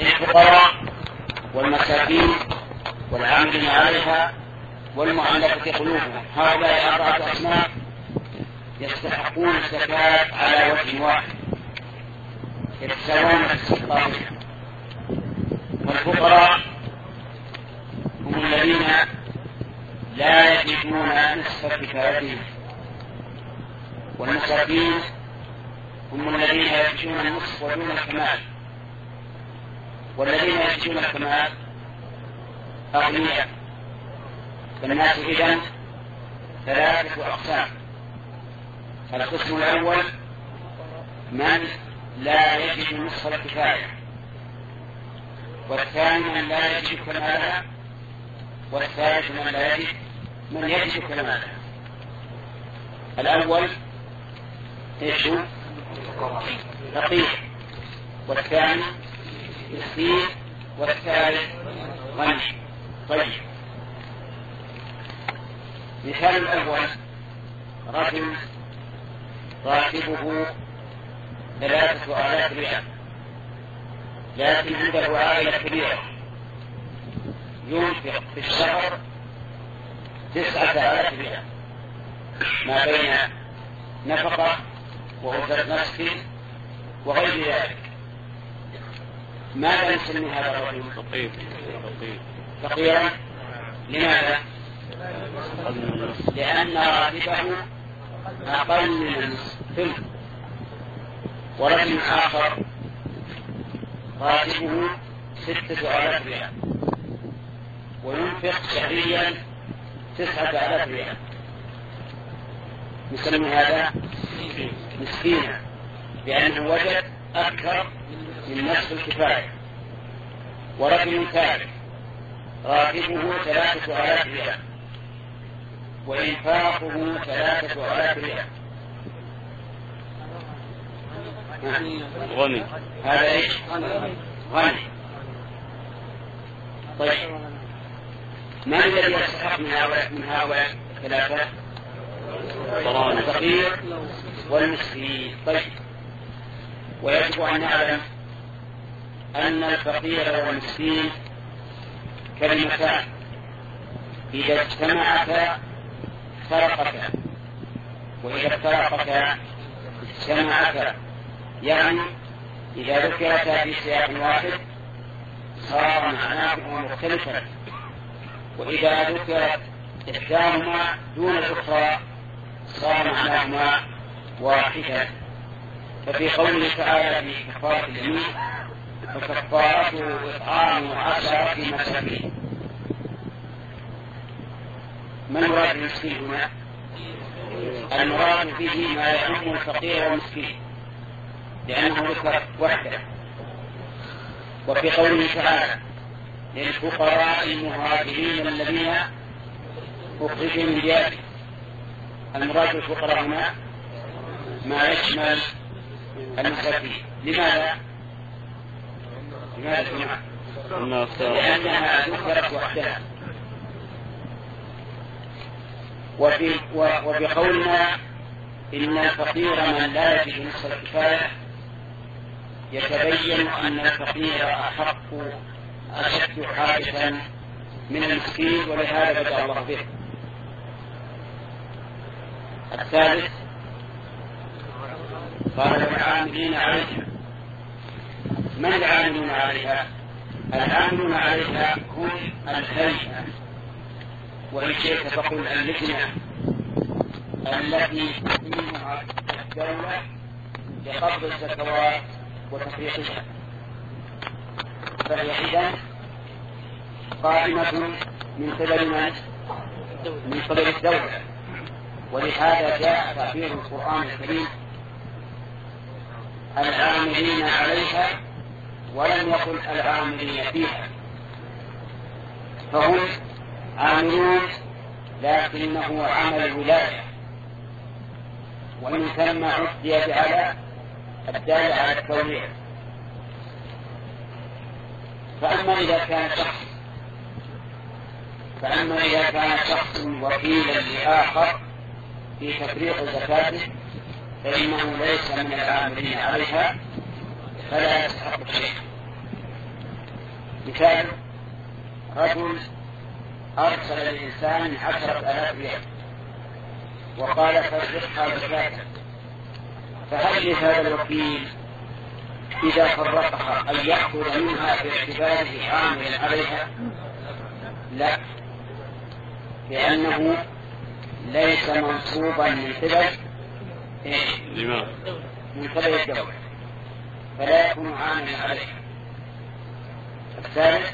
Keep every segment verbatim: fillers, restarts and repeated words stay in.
للفقراء والمساكين والعاملين عليها والمؤلفة قلوبهم. هؤلاء أربعة أصناف يستحقون الزكاة على وجه واحد يتساوون في استحقاقها. والفقراء هم الذين لا يجدون نصف كفايتهم، والمساكين هم الذين يجدون النصف ودون الكمال، والذين يجدون الكمال أغنياء. فالناس إذن ثلاثة أقسام: القسم الأول من لا يجد نصف الكفاية، والثاني من لا يجد كمالها، والثالث من لا يجد من يجد كمالها. الأول ايش هو؟ فقير، والثاني مسكين، والثالث غني. طيب، مثال الأول: رجل راتبه ثلاثة آلاف ريال، لكن عنده عائلة كبيرة ينفق في الشهر تسعة آلاف ريال، ما بين نفقة وأجرة نفس وغير ذلك. ماذا نسمي هذا الرجل؟ فقيرا. لماذا؟ لأن راتبه أقل من الثلث. ورجل آخر راتبه ستة آلاف ريال وينفق شهريا تسعة آلاف ريال، نسمي هذا مسكينا، لأنه وجد أكثر من نصف الكفاية. ورجل ثالث راتبه ثلاثة آلاف ريال وإنفاقه ثلاثة آلاف ريال، غني. هذا إيش؟ غني. طيب، من الذي يستحق من هؤلاء من هؤلاء الثلاثة؟ الفقير والمسكين. طيب، ويجب أن نعلم أن الفقير والمسكين كلمتان إذا اجتمعتا فرقتا، وإذا افترقتا اجتمعتا. يعني إذا ذكرتا في سياق واحد صار معناهما مختلفا، وإذا ذكرت إحداهما دون الأخرى صار معناهما واحدا. ففي قوله تعالى في كفارة اليمين: فكفارته إطعام عشرة مساكين. ما المراد بالمسكين هنا؟ المراد به ما يعم الفقير والمسكين، لأنه ذكر وحده. وفي قوله تعالى: للفقراء المهاجرين الذين أخرجوا من ديارهم، المراد بالفقراء هنا ما يشمل المساكين. لماذا؟ لماذا جماعة؟ لأنها ذكرت وحدها. وفي وفي قولنا إن الفقير من لا يجد نصف الكفاية يتبين أن الفقير أحق أشد حاجة من المسكين، ولهذا بدأ الله به. الثالث قال: والعاملين عليها. من العاملون عليها؟ العاملون عليها هم الهيئة، وإن شئت فقل اللجنة التي تقيمها الدولة لقبض الزكوات وتفريقها، فهي إذن قائمة من قبل من؟ من قبل الدولة. ولهذا جاء تعبير القرآن الكريم العاملين عليها، ولم يقل العاملين فيها. فهم عاملون لكنه عمل ولاية، وإن ثم عدي بعلى الدال على التولية. فأما إذا كان شخص فأما إذا كان شخص وكيلا لآخر في تفريق زكاته فإنه ليس من العاملين عليها، فلا يستحق شيء. مثال: رجل أرسل الإنسان عشرة آلاف ريال وقال فرقها زكاة، فهل لهذا الوكيل إذا فرقها أن يأخذ منها باعتباره عاملا عليها؟ لا، لأنه ليس منصوبا من قبل من قبل الدولة، فلا يكون عاملا عليها. الثالث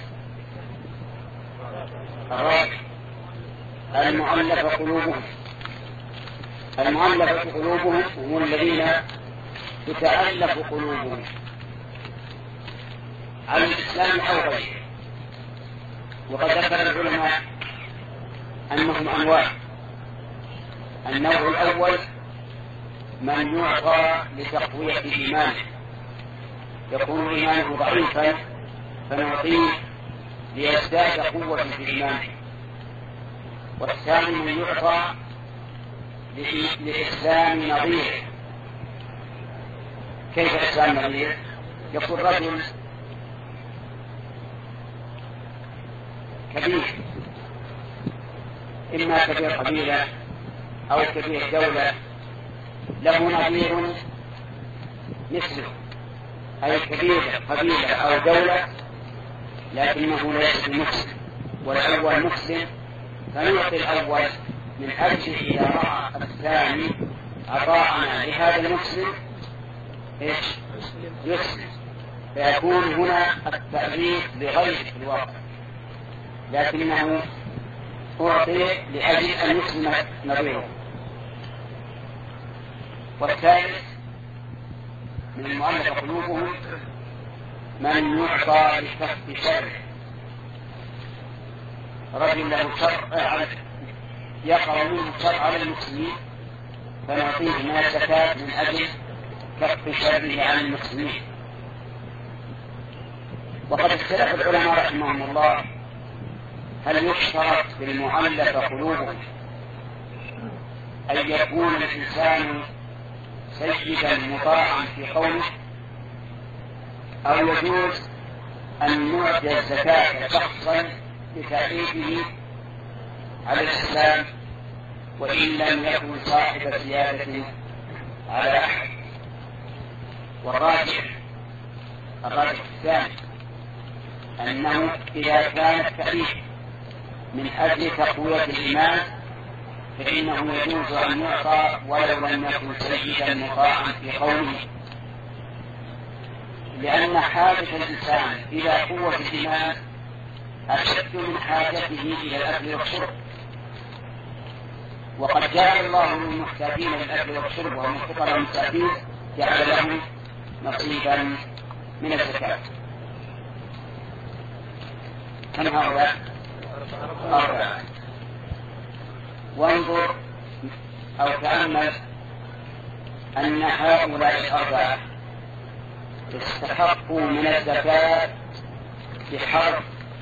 الرابع المؤلفة قلوبهم. المؤلفة قلوبهم هم الذين تتألف قلوبهم على الإسلام أو غيره. وقد ذكر العلماء أنهم أنواع: النوع الأول من يعطى لتقوية إيمانه، يكون إيمانه ضعيفا فنعطيه ليزداد قوة في إيمانه. والثاني من يعطى لإسلام نظيره. كيف إسلام نظيره؟ يقول رجل كبير، إما كبير قبيلة أو كبير دولة، له نظير مثله، أي كبير قبيلة أو دولة لكنه ليس مسلم، والأول مسلم، فنعطي الأول من أجل إذا رأى الثاني عطاءنا لهذا المسلم إيش؟ يسلم، فيكون هنا التأليف لغير الواقع، لكنه أعطي لأجل أن يسلم نظيره. والثالث من المؤلف قلوبهم من يعطى لكف شره. رجل له شر يقع منه شر على المسلمين فنعطيه من الزكاة من أجل كف شره عن المسلمين. وقد اختلف العلماء رحمهم الله هل يشترط بالمؤلف قلوبهم أن يكون الإنسان سيدا مطاعا في قوله، أو يجوز أن نعطي الزكاة شخصا لتأييده على الإسلام وإن لم يكن صاحب سيادة على أحد. والراجح الراجح الثاني أنه إذا كان التأييد من أجل تقوية الإيمان فإنه يجوز أن يعطى ولو لم يكن سيدا مطاعا في قوله، لأن حاجة الإنسان إلى قوة الإيمان أشد من حاجته إلى الأكل والشرب. وقد جعل الله للمحتاجين للأكل والشرب وهم الفقراء المساكين جعل لهم نصيبا من الزكاة. كم هؤلاء؟ أربعة. وانظر أو تأمل أن هؤلاء الأربعة استحقوا من الزكاة بحرف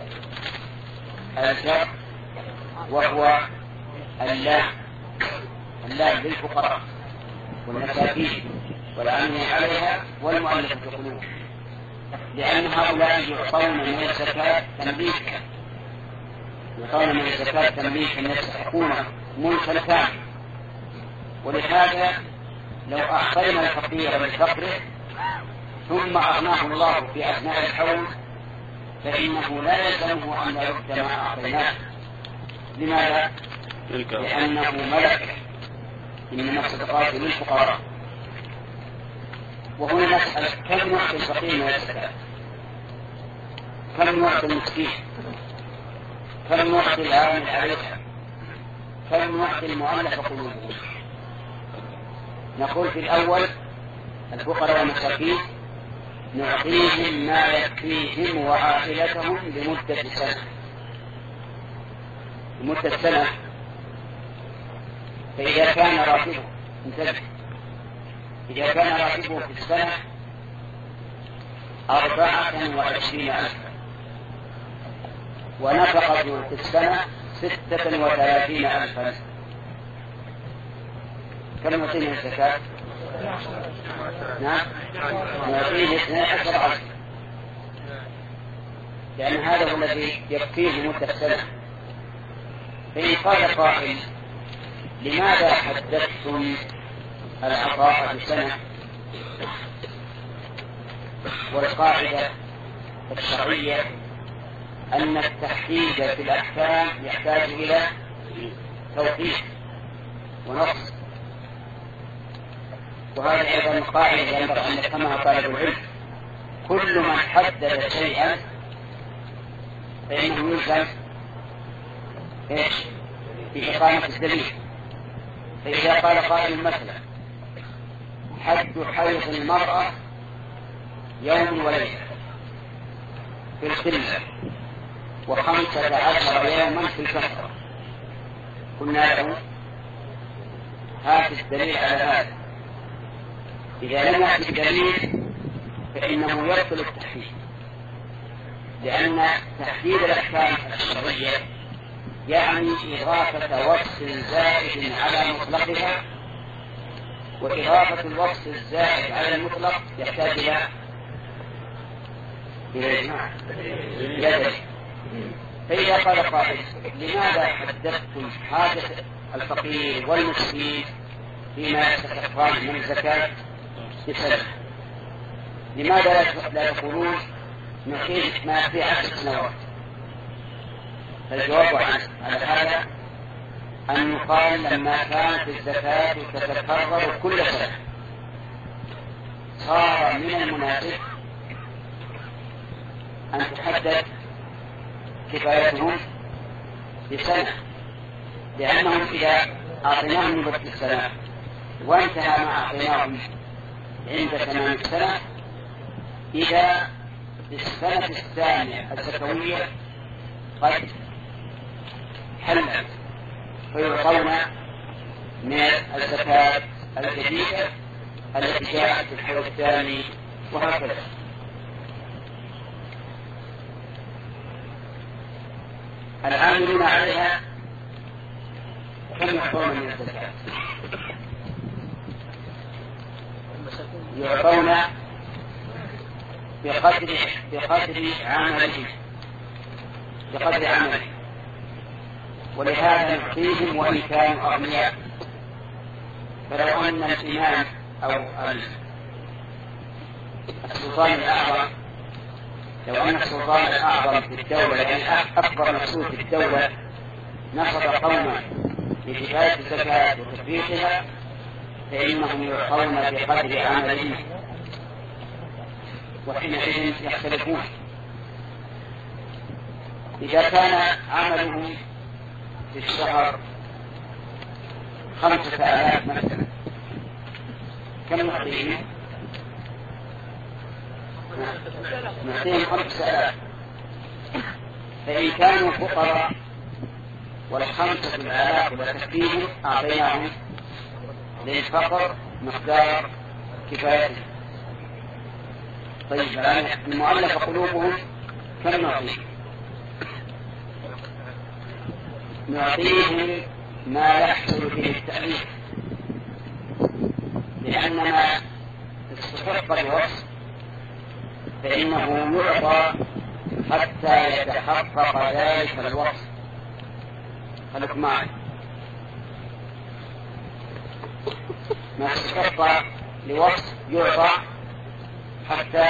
الجر وهو اللام، اللام للفقراء والمساكين والعاملين عليها والمؤلفة قلوبهم، لأن هؤلاء يعطون من الزكاة تمليكا، يعطون من الزكاة تمليكا يستحقونه ملكا كاملا. ولهذا لو أعطينا الفقير بفقره ثم أغناه الله في أثناء الحول فإنه لا يلزمه أن يرد ما أعطيناه. لماذا؟ لأنه ملك، إنما الصدقات للفقراء. وهنا نسأل كم نعطي الفقير من الزكاة؟ كم نعطي المسكين؟ كم نعطي العامل عليها؟ كم نعطي المؤلف قلوبهم؟ نقول في الأول الفقراء والمساكين نعطيهم ما يكفيهم وعائلتهم لمدة سنة، لمدة سنة. فإذا كان راتبه انتبه إذا كان راتبه في السنة أربعة وعشرين ألفا ونفقته في السنة ستة وثلاثين ألفا، كم نعطيه الزكاة؟ نعم، نعطيه اثني عشر ألفا. لأن هذا هو الذي يكفيه مدة سنة. فإن قال قائل لماذا حددتم العطاء بسنة؟ والقاعدة الشرعية أن التحديد في الأحكام يحتاج إلى توقيت ونص، وهذه أيضا قاعدة ينبغي أن يفهمها طالب العلم. كل من حدد شيئا فإنه يلزم إيش؟ في إقامة الدليل. فإذا قال قائل مثلا حد حيض المرأة يوم وليلة في القلة وخمسة عشر يوما في الكثرة، قلنا له هات الدليل على هذا. إذا لم يأتي الدليل فإنه يبطل التحديد، لأن تحديد الأحكام الشرعية يعني إضافة وصف زائد على مطلقها، وإضافة الوصف الزائد على المطلق يحتاج إلى إلى إجماع. فإذا قال قائل لماذا حددتم حاجة الفقير والمسكين فيما يستحقان من الزكاة بسنة، لماذا لا تقولون نقيم ما في عشر سنوات؟ فالجواب على هذا أن يقال لما كانت الزكاة تتكرر كل سنة صار من المناسب أن تحدد كفايتهم بسنة، لأنهم إذا أعطيناهم مدة السنة وانتهى ما أعطيناهم عند تمام السنة، إذا السنة الثانية الزكوية قد حلت فيعطون من الزكاة الجديدة التي جاءت في الحول الثاني، وهكذا. العاملون عليها كم يعطون من الزكاة؟ يعطون بقدر بقدر عمله بقدر عمله ولهذا نعطيهم وإن كانوا أغنياء. فلو أن الإمام أو السلطان الأعظم لو أن السلطان الأعظم في الدولة يعني أكبر مسؤول في الدولة نصب قوما لكفاية الزكاة وتطبيقها فإنهم يعطون بقدر عملهم، وحينئذ يختلفون. إذا كان عمله في الشهر خمسة آلاف مثلا كم نعطيهم؟ نعطيهم خمسة آلاف. فإن كانوا فقراء والخمسة الآلاف لا تكفيهم أعطيناهم للفقر مقدار كفايته. طيب الآن المؤلف قلوبهم كم نعطيهم؟ نعطيهم ما يحصل به التأليف، لأن ما استحق الوصف فإنه يعطى حتى يتحقق ذلك الوصف. خلق معي ما استحق لوصف يعطى حتى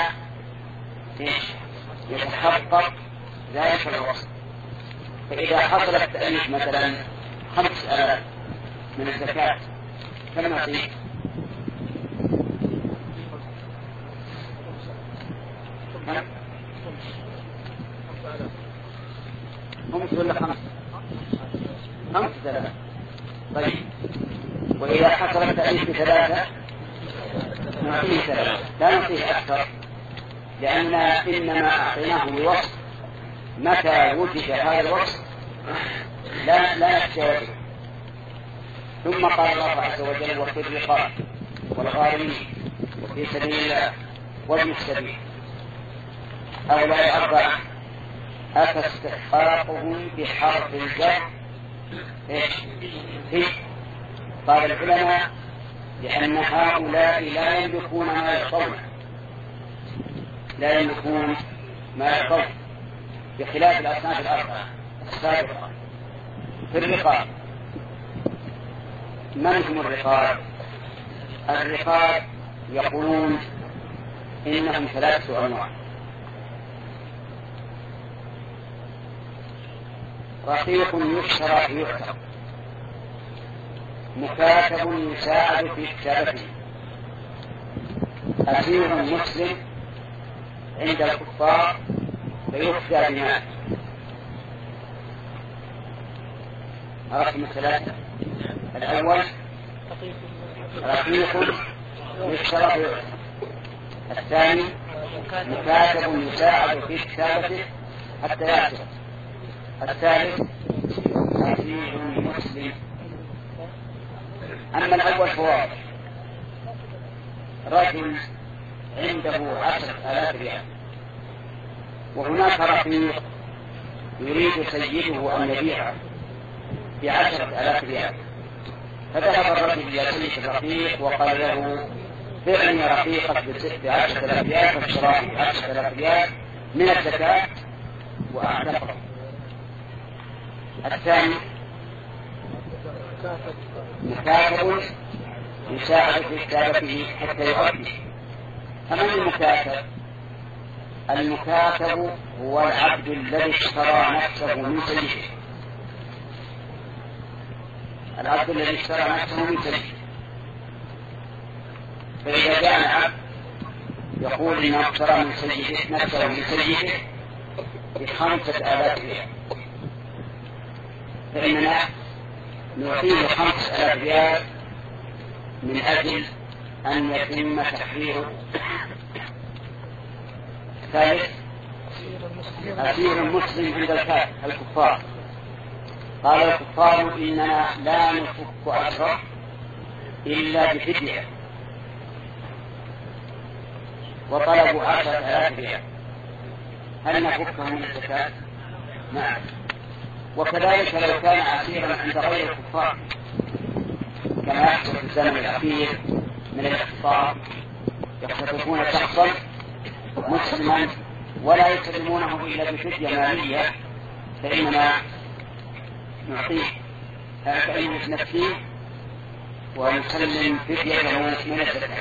يتحقق ذلك الوصف. فإذا حصل التأليف مثلا خمس آلاف من الزكاة كم نعطيه؟ خمس ولا خمس؟ خمس آلاف. طيب وإذا حصل التأليف بثلاثة نعطيه ثلاثة، لا نعطيه أكثر، لأننا إنما أعطيناه بوصف متى وجد هذا الوصف لا لا نتجاوزه. ثم قال الله عز وجل وفي الرقاب والغارمين وفي سبيل الله وابن السبيل هؤلاء الأربعة أفاستحقاقهم بحرف الجر في قال العلماء لأن هؤلاء لا يملكون ما يعطون لا يملكون ما يعطون بخلاف الأصناف الأربعة السابقة. في الرقاب، من هم الرقاب؟ الرقاب يقولون إنهم ثلاثة أنواع: رقيق يشترى فيعتق، مكاتب يساعد في كتابته، أسير مسلم عند الكفار فيفدى بمال. عرفتم الثلاثة؟ الأول رقيق يشترى فيعتق، الثاني مكاتب يساعد في كتابته حتى يعتق، الثالث أسير مسلم. أما الأول فواضح: رجل عنده عشرة آلاف ريال، وهناك رقيق يريد سيده أن يبيعه بعشرة آلاف ريال، فذهب الرجل إلى سيد الرقيق وقال له: بعني رقيقك بعشرة آلاف ريال، فاشتراه بعشرة آلاف ريال من الزكاة وأعتقه. الثاني مكاتب يساعد في كتابته حتى يؤدي. فمن المكاتب؟ المكاتب هو العبد الذي اشترى نفسه من سيده، العبد الذي اشترى نفسه من سيده. فإذا جاء العبد يقول إنه اشترى من سيده نفسه من سيده بخمسة آلاف ريال، فإننا نعطيه خمسة آلاف ريال من أجل أن يتم تحريره. ثالث أسير مسلم عند الكفار، قال الكفار: إننا لا نفك أسره إلا بفدية، وطلبوا عشرة آلاف ريال، هل نفكه من الزكاة؟ نعم. وكذلك لو كان أسيرا عند غير الكفار، كما يحصل في الزمن الأخير من الاختصار، يختطفون شخصا مسلما ولا يسلمونه إلا بفدية مالية، فإننا نعطيه فإنه نفسيه ونسلم فدية من الزكاة.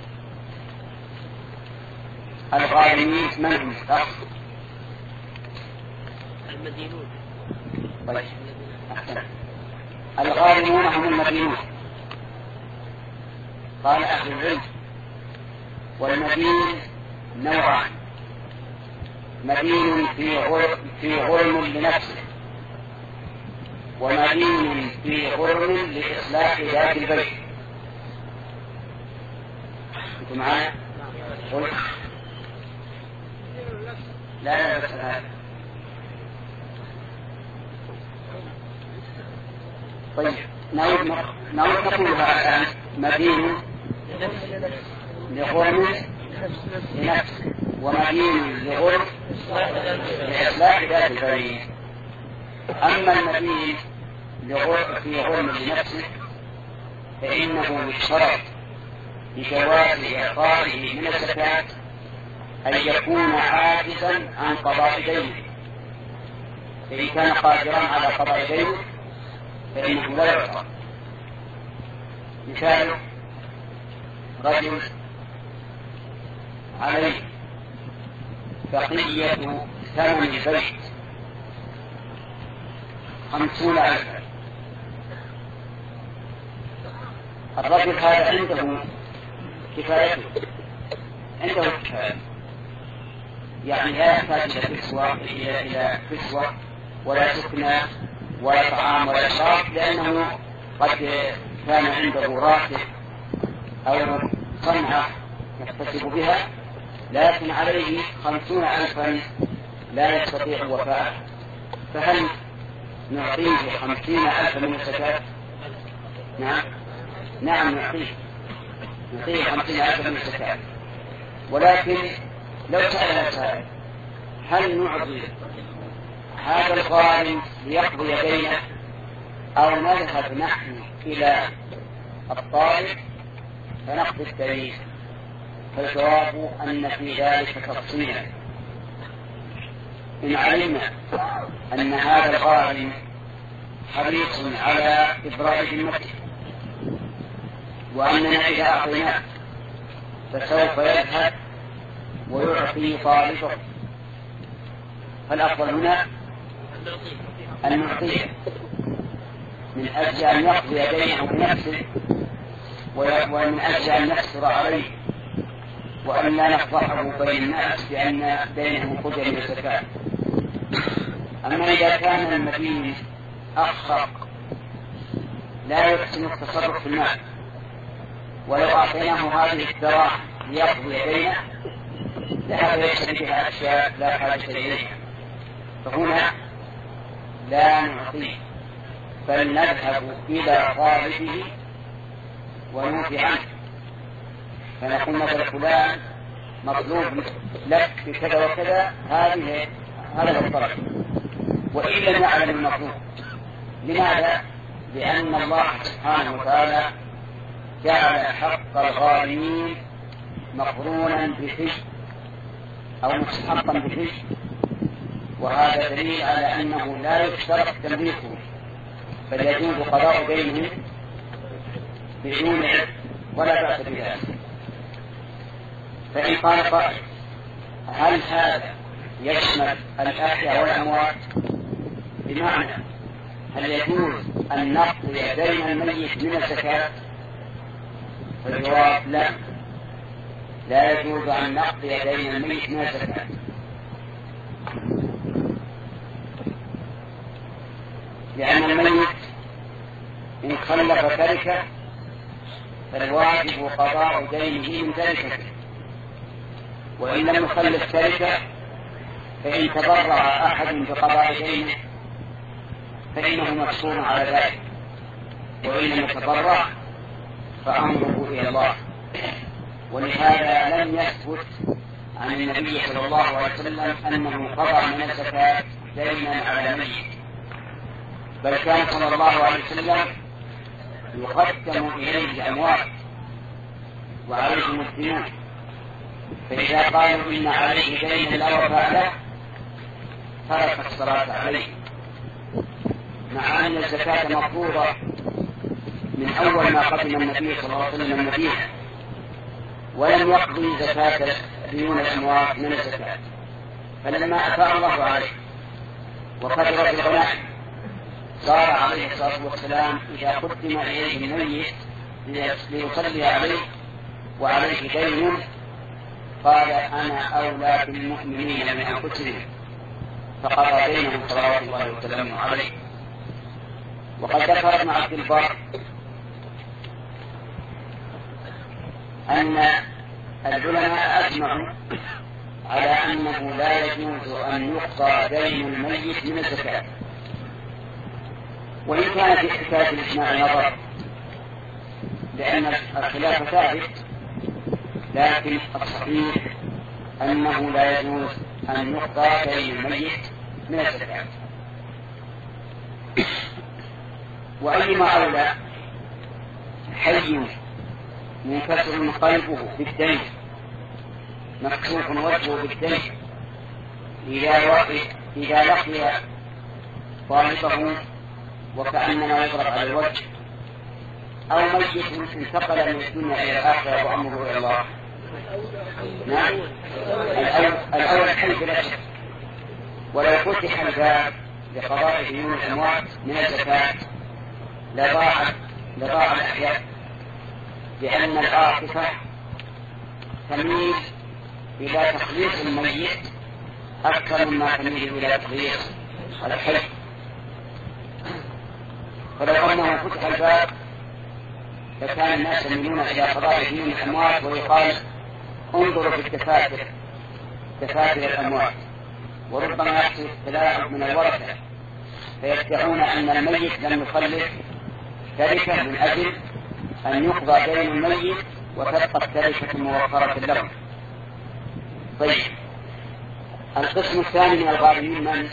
الغارمين من هم؟ المدينون. طيب. الغارمون هم المدينون. قال أهل العلم: والمدين نوعان: مدين في غرم, في غرم لنفسه، ومدين في غرم لإصلاح ذات البيت. أنتم معايا؟ لا لا بس هذا. طيب نعود نعود نقولها الآن: مدين لغرم لنفسه، ومدين لغرم لإصلاح ذات البيت. أما المدين في غرم لنفسه فإنه يشترط بجواز إعطائه من الزكاة أن يكون عاجزا عن قضاء دينه، فإن كان قادرا على قضاء دينه فإنه لا يعطى. مثال: رجل عليه بقية ثمن البيت خمسون ألفا، الرجل هذا عنده كفايته، عنده كفاية، يعني لا يحتاج إلى كسوة إلى إلى كسوة ولا سكنى ولا طعام ولا شراب، لأنه قد كان عنده راتب أو صنعة يكتسب بها، لكن عليه خمسون ألفا لا يستطيع وفاءه، فهل نعطيه خمسين ألفا من الزكاة؟ نعم نعم نعطيه نعطيه خمسين ألفا من الزكاة. ولكن لو سأل سائل: هل نعطي هذا الغارم ليقضي دينه أو نذهب نحن إلى الطالب فنقضي الدين؟ فالجواب أن في ذلك تفصيلا، إن علمنا أن هذا الغارم حريص على إبراء ذمته وأننا إذا أعطيناه فسوف يذهب ويعطي طالبه، فالأفضل هنا أن نعطيه من أجل أن يقضي دينه بنفسه ومن أجل أن يقصر عليه وأن لا نفضحه بين الناس بأن دينه قدر من الزكاة. أما إذا كان المدين أخرق لا يحسن التصرف في المال ولو أعطيناه هذه الدراهم ليقضي دينه ذهب يشتري بها أشياء لا حاجة إليها، فهنا لا نعطيه بل نذهب إلى طالبه ونوفي عنه، فنقول مثل فلان مطلوب لك بكذا وكذا هذه هذا الطلب وإن لم يعلم المطلوب. لماذا؟ لأن الله سبحانه وتعالى جعل حق الغارمين مقرونا بفي أو مستحقا بفي، وهذا دليل على أنه لا يشترط تمليكه بل يجوز قضاء دينه بدون علم ولا بأس بذلك. فإن قال قائل هل هذا يشمل الأحياء والأموات؟ بمعنى هل يجوز أن نقضي دين الميت من الزكاة؟ فالجواب لا، لا يجوز أن نقضي دين الميت من الزكاة، لأن الميت إن خلف تركه فالواجب قضاء دينه من تركته، وإن لم يخلف تركه فإن تبرع أحد بقضاء دينه فإنه مقصور على ذلك، وإن لم يتبرع فأمره إلى الله. ولهذا لم يثبت عن النبي صلى الله عليه وسلم أنه قضى من الزكاة دينا على ميت، بل كان صلى الله عليه وسلم يقدم إليه الأموال وعليهم الديون، فإذا قالوا إن عليه دينا لا وفاء له ترك الصلاة عليه، مع أن الزكاة مفروضة من أول ما قدم النبي صلى الله عليه وسلم المدينة، ولم يقضي زكاة ديون الأموات من الزكاة، فلما أفاء الله عليه وقدر الغنائم صار عليه الصلاة والسلام إذا قدم إليه الميت ليصلي عليه وعليه دين قال أنا أولى بالمؤمنين من أنفسهم، فقضى دينهم صلوات الله وسلامه عليه. وقد ذكر ابن عبد البر أن العلماء أجمعوا على أنه لا يجوز أن يقضى دين الميت من الزكاة، وإن كان في حكاية الإجماع نظر لأن الخلاف ثابت، لكن الصحيح أنه لا يجوز أن يقضى دين الميت من الزكاة. وأيما أولى حي منكسر قلبه بالدين مكشوف وجهه بالدين إذا لقي طالبه وكأنما يضرب على الوجه، أو ميت انتقل من الدنيا إلى الآخرة وأمره إلى الله. نعم، الأول حي بلا شك، ولو فتح الباب لقضاء ديون الأموات من الزكاة لضاع لضاع الأحياء، لأن العاطفة تميل إلى تخليص الميت أكثر مما تميل إلى تخليص الحي. فلو أنه فتح الباب لكان الناس يميلون إلى قضاء ديون الأموات، ويقال انظروا في الدفاتر دفاتر الأموات، وربما يحصل تلاعب من الورثة فيدعون أن الميت لم يخلف تركة من أجل أن يقضى دين الميت وتبقى التركة موفرة له. طيب، القسم الثاني من الغارمين من؟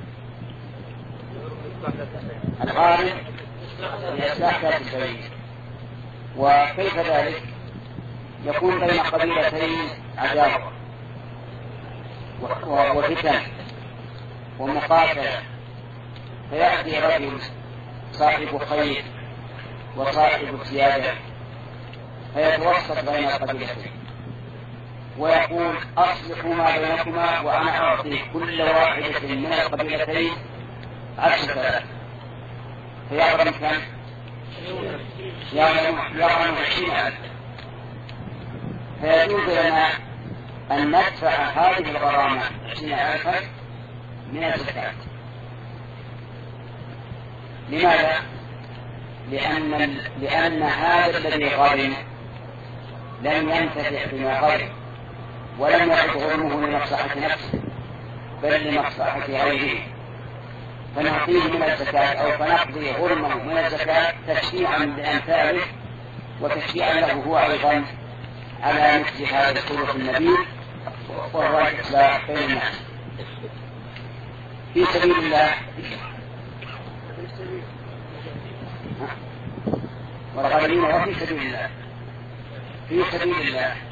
الغارم لإصلاح ذات البين. وكيف ذلك؟ يكون بين قبيلتين عداوة وفتن ومقاتلة، فيأتي رجل صاحب خير وصاحب سيادة فيتوسط بين القبيلتين ويقول أصلحوا ما بينكما وأنا أعطي كل واحدة من القبيلتين عشر ثلاث، فيغرم كم؟ يغرم عشرين ألف. فيجوز لنا أن ندفع هذه الغرامة عشرين ألفا من الزكاة. لماذا؟ لأن, لأن هذا الذي غرم لم ينتفع بما غرم ولم يعد غرمه لمصلحة نفسه بل لمصلحة غيره، فنعطيه من الزكاة أو فنقضي غرمه من الزكاة تشجيعا لأمثاله وتشجيعا له هو أيضا على مثل هذا الخلق النبيل وهو الإصلاح بين الناس في سبيل الله. والغالبين وفي سبيل الله، في سبيل الله